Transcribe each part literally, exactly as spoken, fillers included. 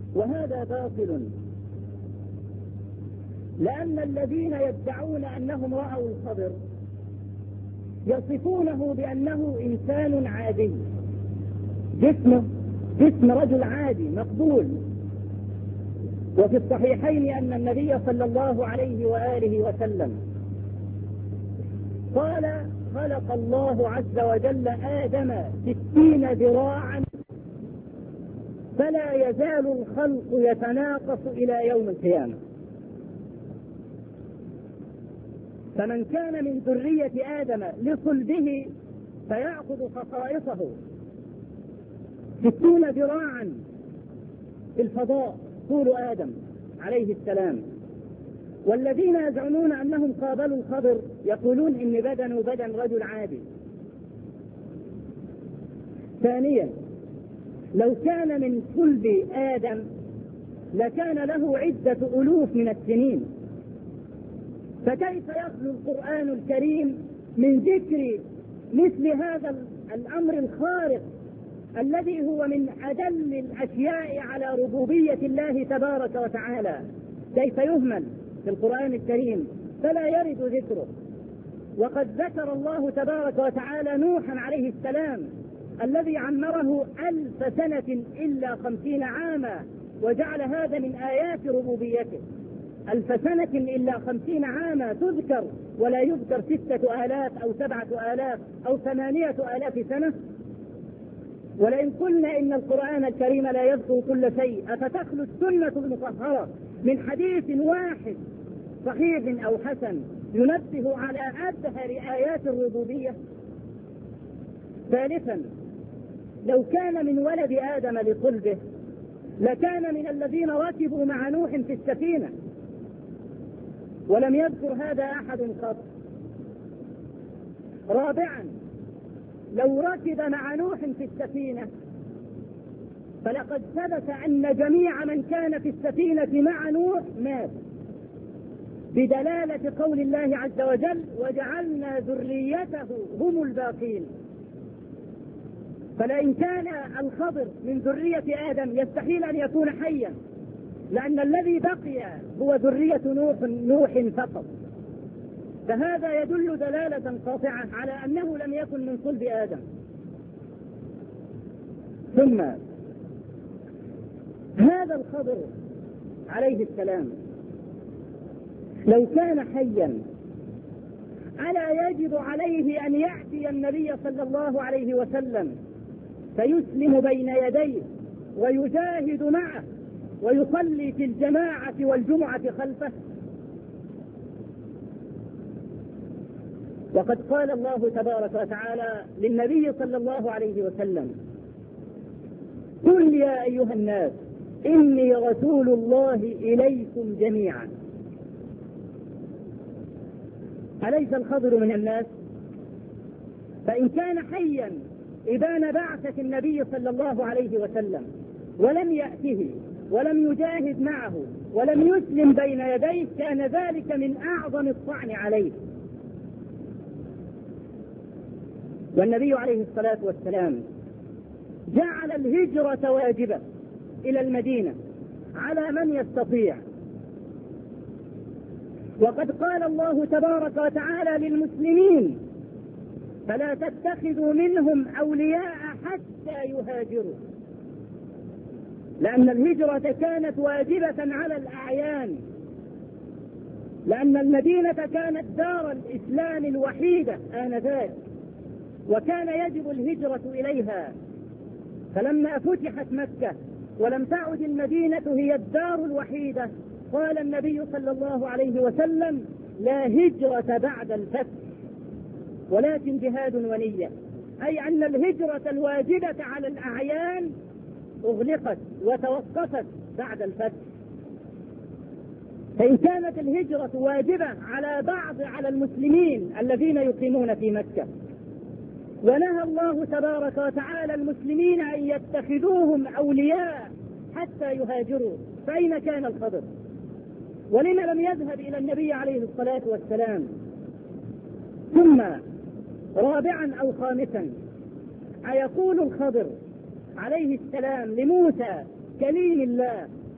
وهذا باطل، لأن الذين يدعون أنهم رأوا الخضر يصفونه بأنه إنسان عادي، جسمه جسم رجل عادي مقبول. وفي الصحيحين أن النبي صلى الله عليه وآله وسلم قال: خلق الله عز وجل آدم ستين ذراعا فلا يزال الخلق يتناقص إلى يوم القيامة. فمن كان من ذرية آدم لصلبه فيأخذ خصائصه ستون ذراعا في الفضاء طول آدم عليه السلام. والذين يزعمون أنهم قابلوا الخضر يقولون إن بدنه بدن رجل عادي. ثانيا، لو كان من صلب آدم لكان له عدة ألوف من السنين، فكيف يخلو القرآن الكريم من ذكر مثل هذا الأمر الخارق الذي هو من أدل الأشياء على ربوبية الله تبارك وتعالى؟ كيف يهمل في القرآن الكريم فلا يرد ذكره؟ وقد ذكر الله تبارك وتعالى نوحا عليه السلام الذي عمره ألف سنة إلا خمسين عاما، وجعل هذا من آيات ربوبيته. ألف سنة إلا خمسين عاما تذكر، ولا يذكر ستة آلاف أو سبعة آلاف أو ثمانية آلاف سنة. ولئن قلنا إن القرآن الكريم لا يذكر كل شيء، أفتخلو السنة المطهرة من حديث واحد صحيح أو حسن ينبه على أبهر آيات الربوبية؟ ثالثا، لو كان من ولد آدم لصلبه لكان من الذين ركبوا مع نوح في السفينة، ولم يذكر هذا أحد قط. رابعا، لو ركب مع نوح في السفينة فلقد ثبت أن جميع من كان في السفينة مع نوح مات، بدلالة قول الله عز وجل: وجعلنا ذريته هم الباقين. فلئن كان الخضر من ذرية آدم يستحيل أن يكون حيا، لأن الذي بقي هو ذرية نوح نوح فقط. فهذا يدل دلالة قاطعة على أنه لم يكن من صلب آدم. ثم هذا الخضر عليه السلام لو كان حيا ألا يجب عليه أن يأتي النبي صلى الله عليه وسلم فيسلم بين يديه ويجاهد معه ويصلي في الجماعة والجمعة خلفه؟ وقد قال الله تبارك وتعالى للنبي صلى الله عليه وسلم: قل يا أيها الناس إني رسول الله إليكم جميعا. أليس الخضر من الناس؟ فإن كان حيا إبان بعثة النبي صلى الله عليه وسلم ولم يأته ولم يجاهد معه ولم يسلم بين يديه كان ذلك من أعظم الطعن عليه. والنبي عليه الصلاة والسلام جعل الهجرة واجبة إلى المدينة على من يستطيع. وقد قال الله تبارك وتعالى للمسلمين: فلا تتخذوا منهم أولياء حتى يهاجروا، لأن الهجرة كانت واجبة على الأعيان، لأن المدينة كانت دار الإسلام الوحيدة آنذاك، وكان يجب الهجرة إليها. فلما فتحت مكة ولم تعد المدينة هي الدار الوحيدة قال النبي صلى الله عليه وسلم: لا هجرة بعد الفتح ولكن جهاد ونية، أي أن الهجرة الواجبة على الأعيان أغلقت وتوقفت بعد الفتح. فإن كانت الهجرة واجبة على بعض على المسلمين الذين يقيمون في مكة، ونهى الله تبارك وتعالى المسلمين أن يتخذوهم أولياء حتى يهاجروا، فأين كان الخضر؟ ولما لم يذهب إلى النبي عليه الصلاة والسلام؟ ثم رابعا أو خامسا، أيقول الخضر عليه السلام لموسى كليم الله: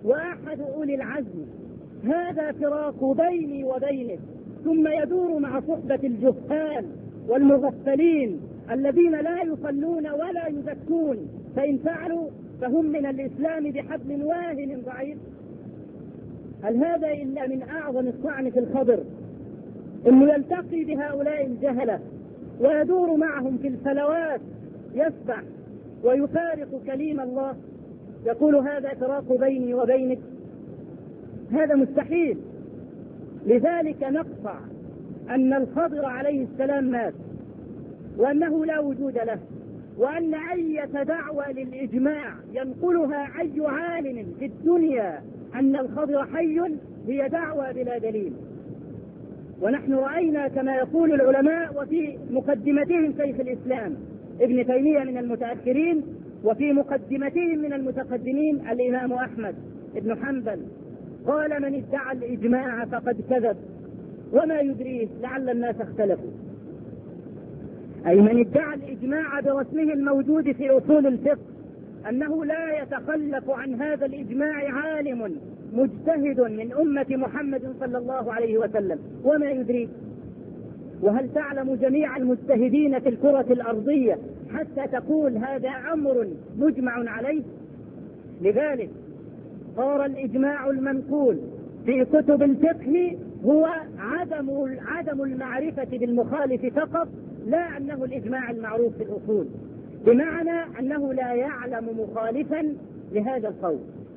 وأحد أولي العزم، هذا فراق بيني وبينك، ثم يدور مع صحبة الجهال والمغفلين الذين لا يصلون ولا يزكون، فإن فعلوا فهم من الإسلام بحبل واهن ضعيف. هل هذا إلا من أعظم الطعن في الخضر، إنه يلتقي بهؤلاء الجهلة ويدور معهم في الفلوات، يسبح ويفارق كليم الله، يقول هذا فراق بيني وبينك؟ هذا مستحيل. لذلك نقطع أن الخضر عليه السلام مات، وأنه لا وجود له، وأن أي دعوة للإجماع ينقلها أي عالم في الدنيا أن الخضر حي هي دعوة بلا دليل. ونحن رأينا كما يقول العلماء، وفي مقدمتهم شيخ الإسلام ابن تيمية من المتأخرين، وفي مقدمتهم من المتقدمين الإمام أحمد بن حنبل، قال من ادعى الإجماع فقد كذب وما يدريه لعل الناس اختلفوا. أي من ادعى الإجماع برسمه الموجود في أصول الفقه، أنه لا يتخلف عن هذا الإجماع عالم مجتهد من أمة محمد صلى الله عليه وسلم، وما يدريه. وهل تعلم جميع المجتهدين في الكرة الأرضية حتى تقول هذا أمر مجمع عليه؟ لذلك صار الإجماع المنقول في كتب الفقه هو عدم عدم المعرفة بالمخالف فقط، لا أنه الإجماع المعروف في الأصول، بمعنى أنه لا يعلم مخالفا لهذا القول.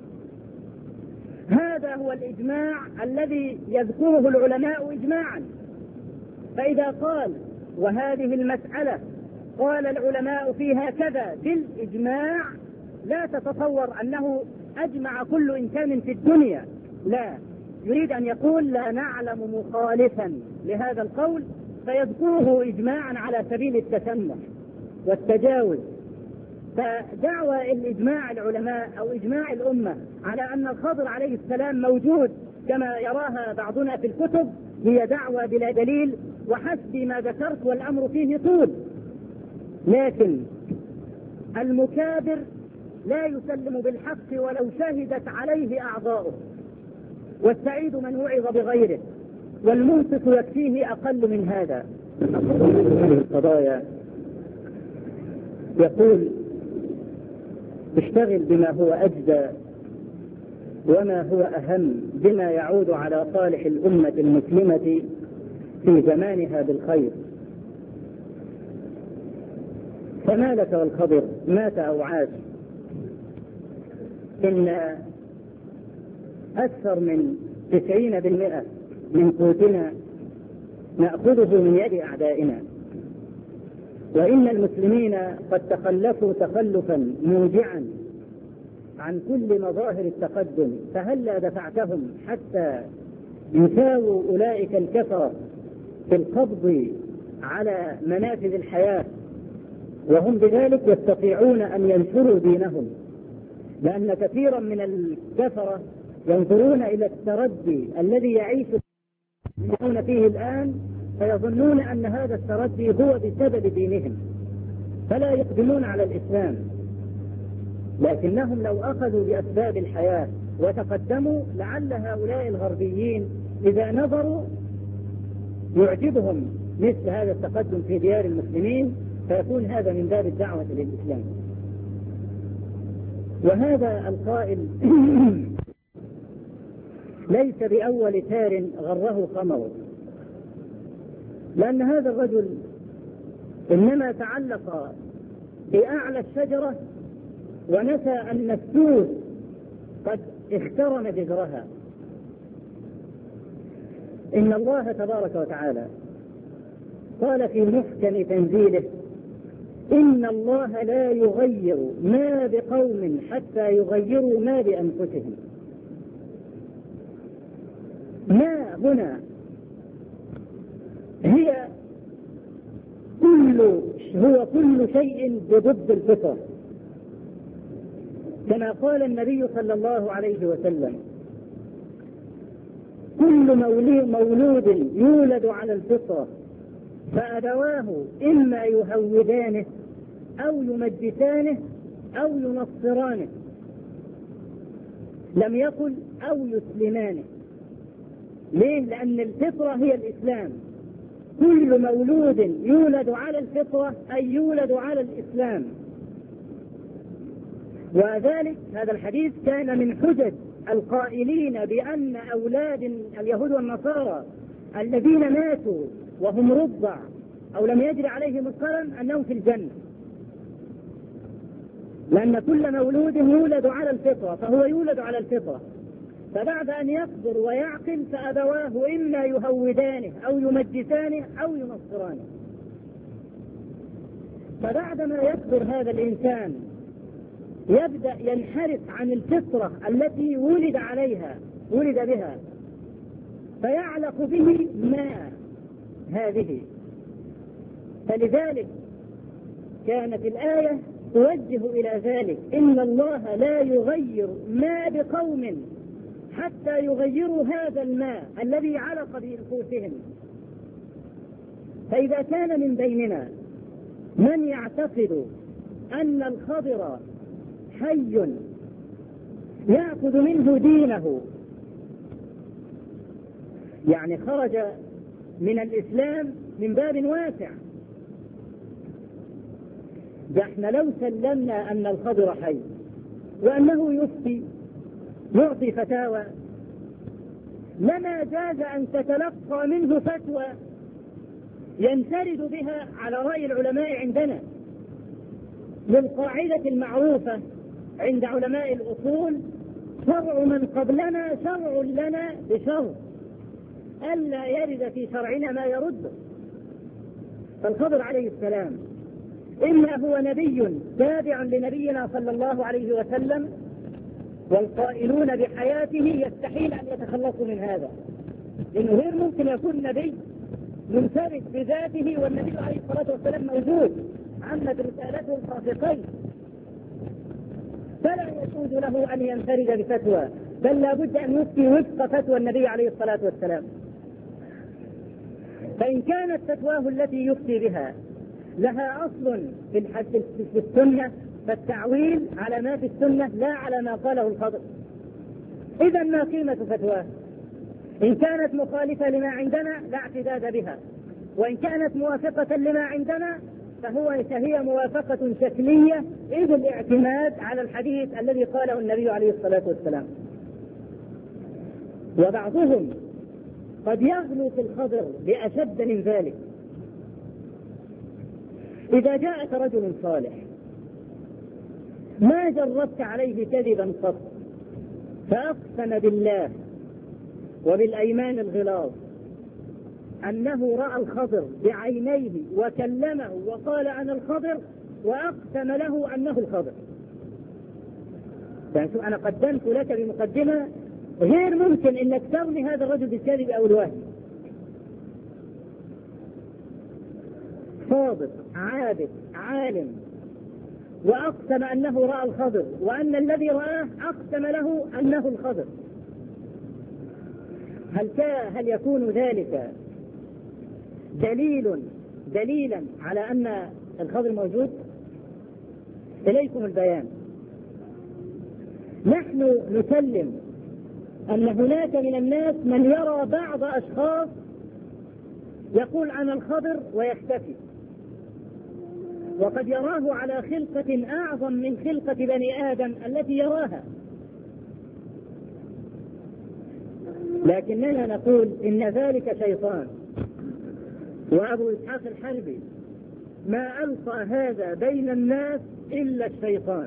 هذا هو الإجماع الذي يذكره العلماء إجماعا. فإذا قال وهذه المسألة قال العلماء فيها كذا بالإجماع، لا تتصور أنه أجمع كل إنسان في الدنيا، لا، يريد أن يقول لا نعلم مخالفا لهذا القول، فيذكره إجماعا على سبيل التسمح والتجاوز. فدعوى الإجماع العلماء أو إجماع الأمة على أن الخضر عليه السلام موجود كما يراها بعضنا في الكتب هي دعوى بلا دليل، وحسب ما ذكرت والأمر فيه طول. لكن المكابر لا يسلم بالحق ولو شهدت عليه أعضاؤه، والسعيد من وعظ بغيره، والمنصف يكفيه أقل من هذا. القضايا يقول اشتغل بما هو أجدى وما هو أهم، بما يعود على صالح الأمة المسلمة في زمانها بالخير. فما لك والخضر مات أو عاش؟ إن أكثر من تسعين بالمئة من قوتنا نأخذه من يد أعدائنا، وإن المسلمين قد تخلفوا تخلفا موجعا عن كل مظاهر التقدم، فهلا دفعتهم حتى يساووا أولئك الكفرة في القبض على منافذ الحياة، وهم بذلك يستطيعون أن ينشروا دينهم، لأن كثيرا من الكفرة ينظرون إلى التردي الذي يعيش فيه الآن، فيظنون أن هذا التردي هو بسبب دينهم، فلا يقدمون على الإسلام. لكنهم لو أخذوا بأسباب الحياة وتقدموا، لعل هؤلاء الغربيين إذا نظروا يعجبهم مثل هذا التقدم في ديار المسلمين، فيكون هذا من باب الدعوة للإسلام. وهذا القائل ليس بأول تار غره خمر، لأن هذا الرجل إنما تعلق بأعلى الشجرة ونسى أن السوس قد اخترم جذرها. إن الله تبارك وتعالى قال في محكم تنزيله: إن الله لا يغير ما بقوم حتى يغيروا ما بأنفسهم. ما هنا هي كل هو كل شيء بضد الفطرة، كما قال النبي صلى الله عليه وسلم: كل مولود يولد على الفطرة فأبواه إما يهودانه أو يمجسانه أو ينصرانه. لم يقل أو يسلمانه. ليه؟ لأن الفطرة هي الإسلام. كل مولود يولد على الفطرة أي يولد على الإسلام. وذلك هذا الحديث كان من حجج القائلين بأن أولاد اليهود والنصارى الذين ماتوا وهم رضع أو لم يجري عليهم القلم أنهم في الجنة، لأن كل مولود يولد على الفطرة فهو يولد على الفطرة، فبعد أن يكبر ويعقل فأبواه إما يهودانه أو يمجسانه أو ينصرانه. فبعدما يكبر هذا الإنسان يبدأ ينحرف عن الفطرة التي ولد عليها ولد بها، فيعلق به ما هذه. فلذلك كانت الآية توجه إلى ذلك: إن الله لا يغير ما بقوم حتى يغيروا هذا الماء الذي علق بنفوسهم. فإذا كان من بيننا من يعتقد أن الخضر حي يأخذ منه دينه، يعني خرج من الإسلام من باب واسع، ده احنا لو سلمنا أن الخضر حي وأنه يفتي يعطي فتاوى لما جاز أن تتلقى منه فتوى ينفرد بها على رأي العلماء عندنا، للقاعدة المعروفة عند علماء الأصول: شرع من قبلنا شرع لنا بشرط ألا يرد في شرعنا ما يرده. فالخضر عليه السلام إما هو نبي تابع لنبينا صلى الله عليه وسلم، والقائلون بحياته يستحيل أن يتخلصوا من هذا، لأنه غير ممكن يكون نبي منفرد بذاته والنبي عليه الصلاة والسلام موجود عمت رسالته الخافقين، فلا يجوز له أن ينفرد بفتوى، بل لا بد أن يفتي وفق فتوى النبي عليه الصلاة والسلام. فإن كانت فتواه التي يفتي بها لها أصل في في السنة فالتعويل على ما في السنة لا على ما قاله الخضر. إذا ما قيمة فتواه؟ إن كانت مخالفة لما عندنا لا اعتداد بها، وإن كانت موافقة لما عندنا فهو فهي موافقة شكلية، إذ الاعتماد على الحديث الذي قاله النبي عليه الصلاة والسلام. وبعضهم قد يغلو في الخضر بأشد من ذلك. إذا جاءك رجل صالح ما جربت عليه كذبا قط، فأقسم بالله وبالأيمان الغلاظ أنه رأى الخضر بعينيه وكلمه وقال أنا الخضر، وأقسم له أنه الخضر. يعني أنا قدمت لك بمقدمة غير ممكن أنك ترمي هذا الرجل بالكذب أو الوهم. صادق عابد عالم، وأقسم أنه رأى الخضر، وأن الذي رآه أقسم له أنه الخضر. هل هل يكون ذلك دليل دليلا على أن الخضر موجود؟ إليكم البيان. نحن نسلم أن هناك من الناس من يرى بعض أشخاص يقول أنا الخضر ويختفي، وقد يراه على خلقة أعظم من خلقة بني آدم التي يراها. لكننا نقول إن ذلك شيطان. وأبو إسحاق الحربي: ما ألقى هذا بين الناس إلا الشيطان.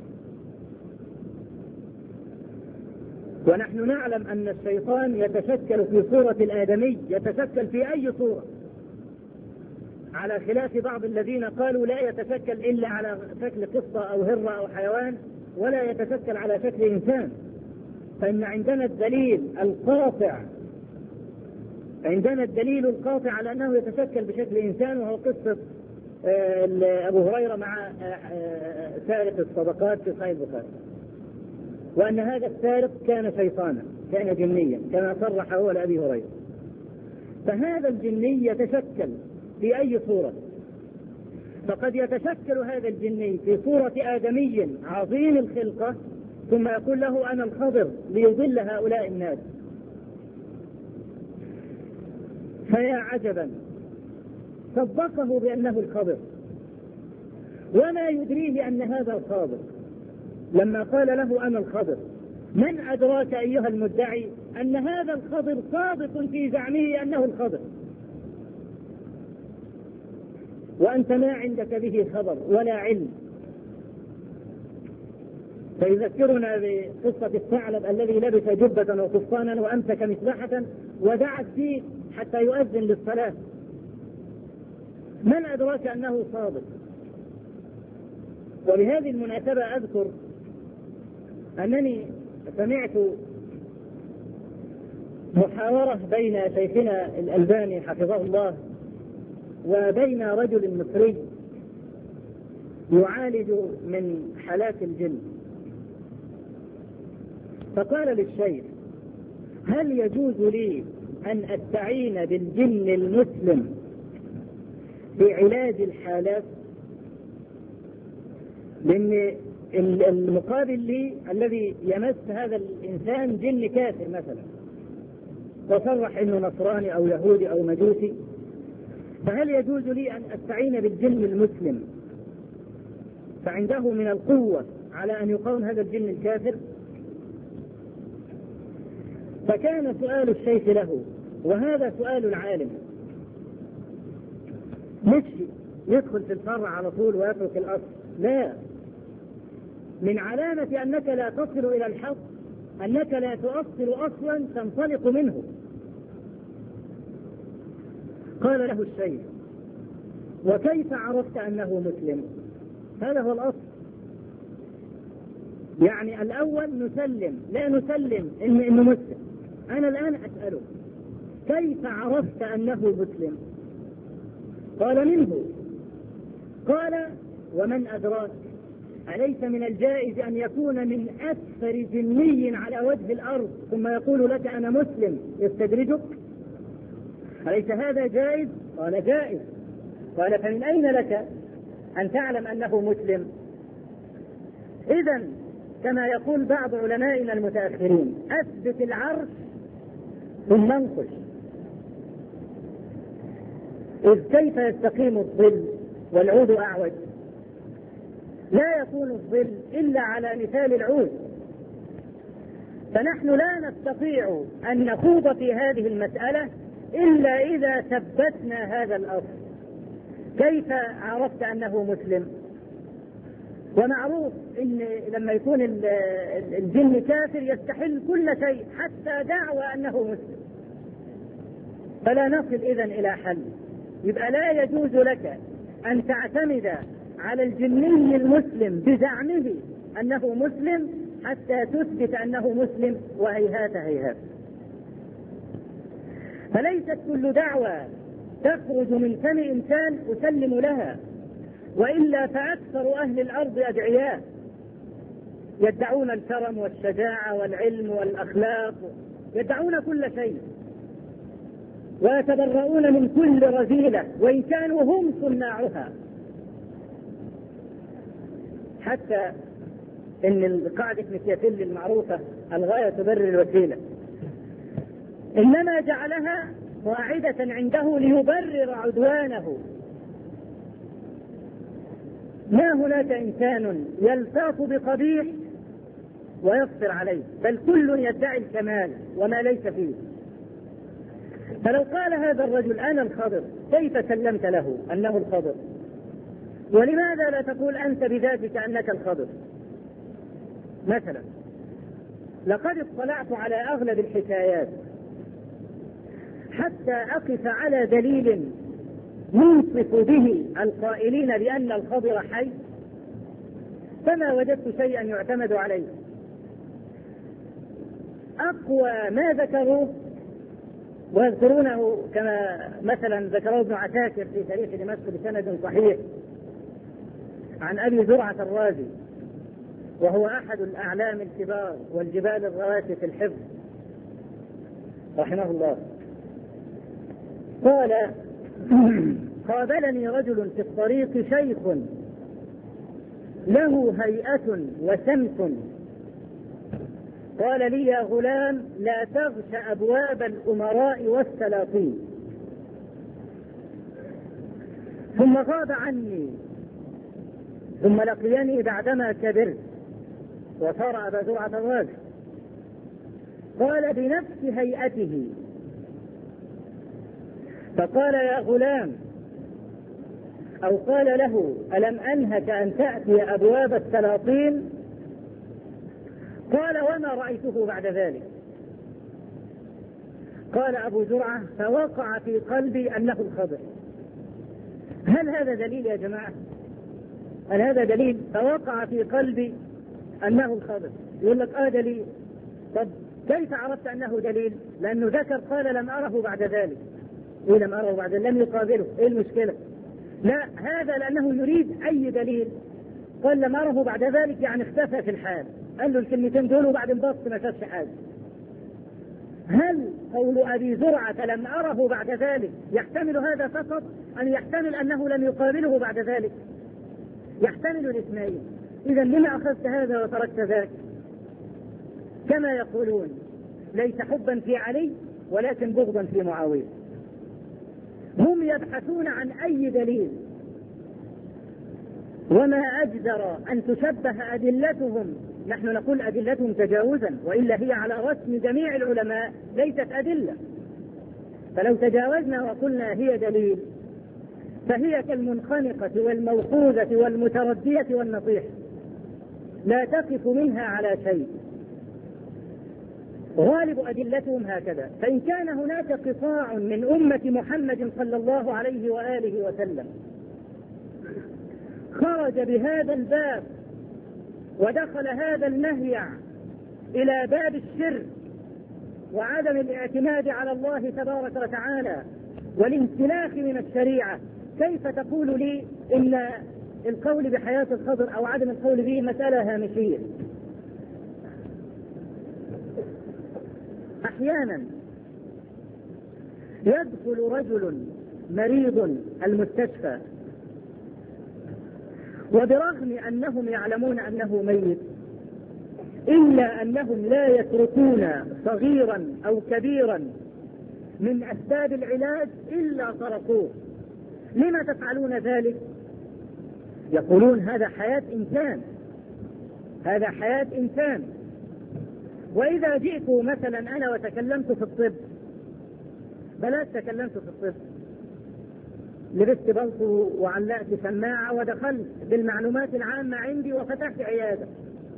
ونحن نعلم أن الشيطان يتشكل في صورة الآدمي، يتشكل في أي صورة، على خلاف بعض الذين قالوا لا يتشكل إلا على شكل قصة أو هرة أو حيوان، ولا يتشكل على شكل إنسان. فإن عندنا الدليل القاطع عندنا الدليل القاطع على أنه يتشكل بشكل إنسان، وهو قصة أبو هريرة مع سارق الصدقات في صحيح البخاري، وأن هذا السارق كان شيطانا، كان جنيا كما صرح هو لأبي هريرة. فهذا الجني يتشكل في أي صورة، فقد يتشكل هذا الجني في صورة آدمي عظيم الخلقة، ثم يقول له أنا الخضر ليضل هؤلاء الناس. فيا عجبا، صدقه بأنه الخضر وما يدريه أن هذا الخاضر. لما قال له أنا الخضر، من أدراك أيها المدعي أن هذا الخضر صادق في زعمه أنه الخضر، وأنت ما عندك به خبر ولا علم. فيذكرنا بقصة الثعلب الذي لبس جبة وقفطانا وأمسك مسبحة ودعا الدين حتى يؤذن للصلاة. من أدراك أنه صادق؟ وبهذه المناسبة أذكر أنني سمعت محاورة بين شيخنا الألباني حفظه الله وبين رجل مصري يعالج من حالات الجن. فقال للشيخ: هل يجوز لي أن أستعين بالجن المسلم في علاج الحالات؟ لأن المقابل لي الذي يمس هذا الإنسان جن كافر مثلا، وصرح أنه نصراني أو يهودي أو مجوسي، فهل يجوز لي أن أستعين بالجن المسلم فعنده من القوة على أن يقاوم هذا الجن الكافر؟ فكان سؤال الشيخ له، وهذا سؤال العالم، مش يدخل في الفرع على طول ويترك الأصل، لا، من علامة أنك لا تصل إلى الحق أنك لا تؤصل أصلا تنطلق منه. قال له الشيخ: وكيف عرفت أنه مسلم؟ هذا هو الأصل. يعني الأول نسلم، لا نسلم إن إنه مسلم. أنا الآن أسأله: كيف عرفت أنه مسلم؟ قال: منه. قال: ومن أدراك؟ أليس من الجائز أن يكون من أكثر جني على وجه الأرض ثم يقول لك أنا مسلم يستدرجك؟ أليس هذا جائز؟ قال: جائز. قال: فمن أين لك أن تعلم أنه مسلم؟ إذن كما يقول بعض علمائنا المتأخرين: أثبت العرش ثم انقش. إذ كيف يستقيم الظل والعود أعوج؟ لا يكون الظل إلا على مثال العود. فنحن لا نستطيع أن نخوض في هذه المسألة إلا إذا ثبتنا هذا الأصل. كيف عرفت أنه مسلم؟ ومعروف إن لما يكون الجن كافر يستحل كل شيء حتى دعوى أنه مسلم، فلا نصل إذن إلى حل. يبقى لا يجوز لك أن تعتمد على الجني المسلم بزعمه أنه مسلم حتى تثبت أنه مسلم، وهيهات هيهات. فليست كل دعوة تخرج من فم إنسان أسلم لها، وإلا فأكثر أهل الأرض أدعياء يدعون الكرم والشجاعة والعلم والأخلاق، يدعون كل شيء ويتبرؤون من كل رذيلة وإن كانوا هم صناعها. حتى إن قاعدة ميكيافيلي المعروفة الغاية تبرر الوسيلة إنما جعلها قاعدة عنده ليبرر عدوانه. ما هناك إنسان يلتاف بقبيح ويصبر عليه، بل كل يدعي الكمال وما ليس فيه. فلو قال هذا الرجل أنا الخضر، كيف سلمت له أنه الخضر؟ ولماذا لا تقول أنت بذاتك أنك الخضر؟ مثلا لقد اطلعت على أغلب الحكايات حتى أقف على دليل ينصف به القائلين بأن الخضر حي، فما وجدت شيئا يعتمد عليه. أقوى ما ذكروه ويذكرونه كما مثلا ذكره ابن عساكر في تاريخ دمشق بسند صحيح عن أبي زرعة الرازي، وهو أحد الأعلام الكبار والجبال الرواسي في الحفظ رحمه الله، قال: قابلني رجل في الطريق شيخ له هيئة وسمت قال لي يا غلام لا تغش أبواب الأمراء والسلاطين، ثم غاب عني، ثم لقيني بعدما كبرت وصار أبا زرعة الراجل. قال بنفس هيئته، فقال يا غلام، أو قال له ألم أنهك أن تأتي أبواب السلاطين؟ قال وما رأيته بعد ذلك. قال أبو زرعة فوقع في قلبي أنه الخضر. هل هذا دليل يا جماعة؟ هل هذا دليل؟ فوقع في قلبي أنه الخضر. يقول لك آه دليل. طب كيف عرفت أنه دليل؟ لأنه ذكر قال لم أره بعد ذلك. إيه لم أره بعد ذلك؟ لم يقابله. إيه المشكلة؟ لا، هذا لأنه يريد أي دليل. قال لم أره بعد ذلك يعني اختفى في الحال، قال له الكلمتين دول وبعدين بص ما شافش حاجة. هل قول أبي زرعة لم أره بعد ذلك يحتمل هذا فقط، أن يحتمل أنه لم يقابله بعد ذلك؟ يحتمل الاثنين. إذا لما أخذت هذا وتركت ذاك؟ كما يقولون ليس حبا في علي ولكن بغضا في معاوية. هم يبحثون عن أي دليل، وما أجدر أن تشبه أدلتهم. نحن نقول أدلتهم تجاوزا، وإلا هي على رسم جميع العلماء ليست أدلة. فلو تجاوزنا وقلنا هي دليل فهي كالمنخنقة والموقوذة والمتردية والنطيحة، لا تقف منها على شيء. غالب أدلتهم هكذا. فإن كان هناك قطاع من أمة محمد صلى الله عليه وآله وسلم خرج بهذا الباب ودخل هذا النهي إلى باب الشرك وعدم الاعتماد على الله تبارك وتعالى والانسلاخ من الشريعة، كيف تقول لي إن القول بحياة الخضر أو عدم القول به مسألة هامشية؟ أحيانا يدخل رجل مريض المستشفى وبرغم أنهم يعلمون أنه ميت إلا أنهم لا يتركون صغيرا أو كبيرا من أسباب العلاج إلا طرقوه. لما تفعلون ذلك؟ يقولون هذا حياة إنسان، هذا حياة إنسان. وإذا جئت مثلا أنا وتكلمت في الطب، بلاش تكلمت في الطب، لبست بلطو وعلقت سماعة ودخلت بالمعلومات العامة عندي وفتحت عيادة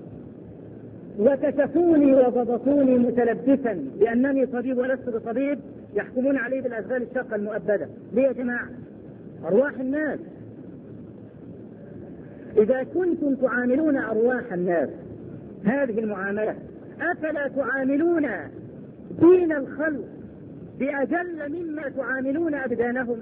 وكشفوني وضبطوني متلبسا بأنني طبيب ولست بطبيب، يحكمون عليه بالأشغال الشاقة المؤبدة. ليه يا جماعة؟ أرواح الناس. إذا كنتم تعاملون أرواح الناس هذه المعاملة، أفلا تعاملون دين الخلق بأجل مما تعاملون أبدانهم؟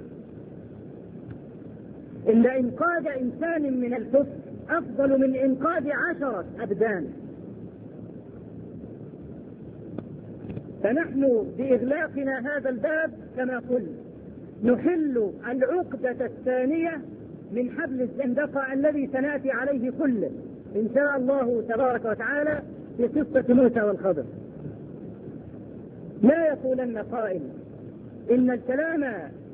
إن إنقاذ إنسان من الكفر أفضل من إنقاذ عشرة أبدان. فنحن بإغلاقنا هذا الباب كما قلت نحل العقدة الثانية من حبل الزندقة الذي سنأتي عليه كله إن شاء الله تبارك وتعالى في قصة موسى والخضر. لا يقولن قائل إن الكلام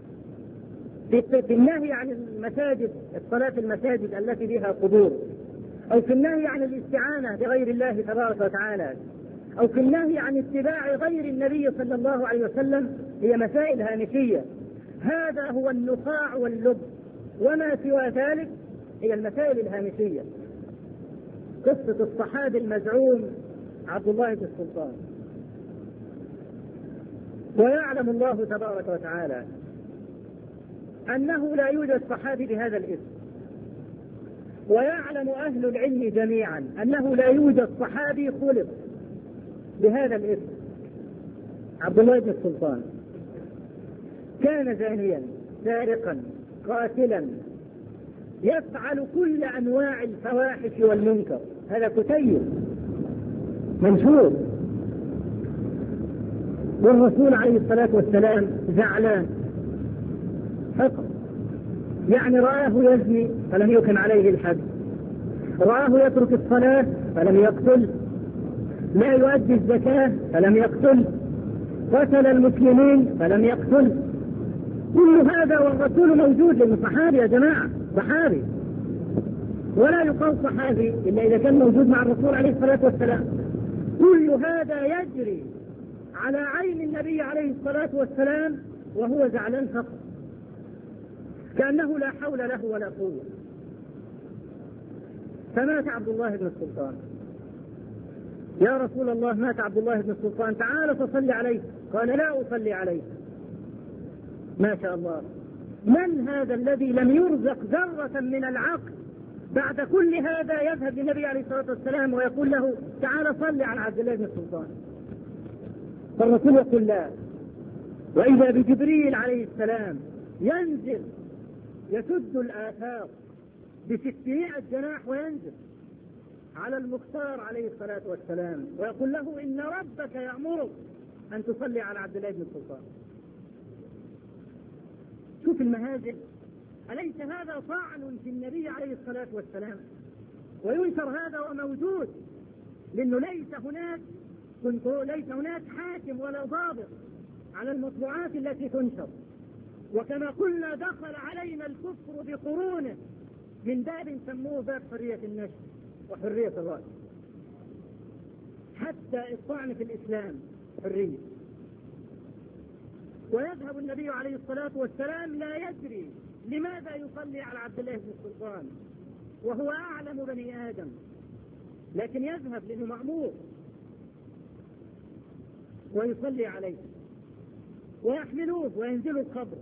في النهي عن المساجد، الصلاة في المساجد التي فيها قبور، أو في النهي عن الاستعانة بغير الله تبارك وتعالى، أو في النهي عن اتباع غير النبي صلى الله عليه وسلم، هي مسائل هامشية. هذا هو النخاع واللب، وما سوى ذلك هي المسائل الهامشية. قصة الصحابي المزعوم عبد الله بن السلطان، ويعلم الله تبارك وتعالى أنه لا يوجد صحابي بهذا الاسم، ويعلم أهل العلم جميعا أنه لا يوجد صحابي خلق بهذا الاسم. عبد الله بن السلطان كان زانيا سارقا قاتلا يفعل كل أنواع الفواحش والمنكر، هذا كتيب منشور. والرسول عليه الصلاة والسلام زعلان فقط، يعني رآه يزني فلم يقم عليه الحد، رآه يترك الصلاة فلم يقتل، لا يؤدي الزكاة فلم يقتل، قتل المسلمين فلم يقتل. كل هذا والرسول موجود، لأنه صحابي يا جماعة، صحابي، ولا يقال صحابي إلا إذا كان موجود مع الرسول عليه الصلاة والسلام. كل هذا يجري على عين النبي عليه الصلاة والسلام وهو زعلان فقط، كأنه لا حول له ولا قوة. فمات عبد الله بن السلطان. يا رسول الله مات عبد الله بن السلطان، تعال فصل عليه. قال لا أصلي عليه. ما شاء الله، من هذا الذي لم يرزق ذرة من العقل بعد كل هذا يذهب للنبي عليه الصلاة والسلام ويقول له تعال صل على عبد الله بن السلطان؟ فالرسول يقول لا. وإذا بجبريل عليه السلام ينزل يسد الآفاق بستمائة جناح وينزل على المختار عليه الصلاة والسلام ويقول له إن ربك يأمرك أن تصلي على عبد الله بن السلطان. شوف المهازل، أليس هذا طعن في النبي عليه الصلاة والسلام؟ وينشر هذا وموجود، لأنه ليس هناك ليس هناك حاكم ولا ضابط على المطبوعات التي تنشر. وكما قلنا دخل علينا الكفر بقرونه من باب سموه باب حرية النشر وحرية الرأي. حتى الطعن في الإسلام حرية. ويذهب النبي عليه الصلاة والسلام لا يدري لماذا يصلي على عبد الله بن السلطان وهو أعلم بني آدم، لكن يذهب لأنه مأمور ويصلي عليه ويحملوه وينزلوا القبر،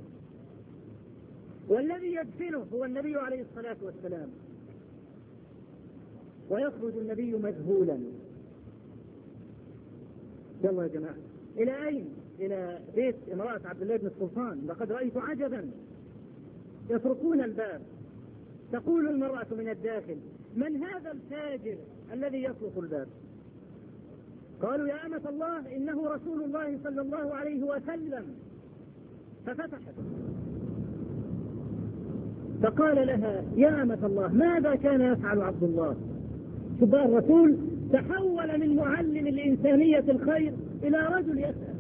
والذي يدفنه هو النبي عليه الصلاة والسلام. ويخرج النبي مذهولا. يلا يا جماعة، إلى أين؟ إلى بيت امرأة عبد الله بن السلطان. لقد رأيت عجبا، يطرقون الباب، تقول المرأة من الداخل من هذا الفاجر الذي يطرق الباب؟ قالوا يا أمة الله إنه رسول الله صلى الله عليه وسلم. ففتحت فقال لها يا أمة الله ماذا كان يفعل عبد الله؟ شبه الرسول تحول من معلم الإنسانية الخير إلى رجل يسأل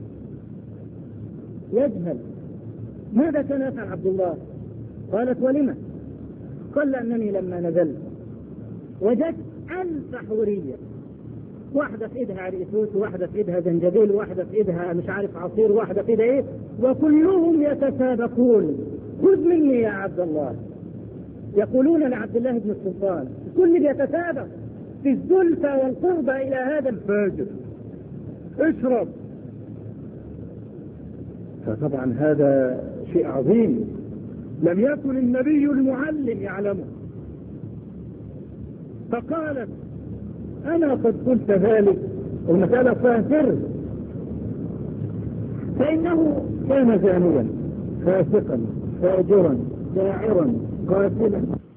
يجهل ماذا كان يفعل عبد الله؟ قالت ولما؟ قال أنني لما نزلت وجدت ألف حورية، واحدة في إيدها عريسوس، واحدة في إيدها زنجبيل، واحدة في إيدها مش عارف عصير، واحدة في إيدها إيه، وكلهم يتسابقون خذ مني يا عبد الله. يقولون لعبد الله بن السلطان كل يتسابق في الزلفى والقربة إلى هذا الفاجر، اشرب. فطبعا هذا شيء عظيم لم يكن النبي المعلم يعلمه. فقالت أنا قد قلت ذلك، والمسألة فيها سر، فإنه كان زانيا فاسقا فاجرا داعرا قاتلا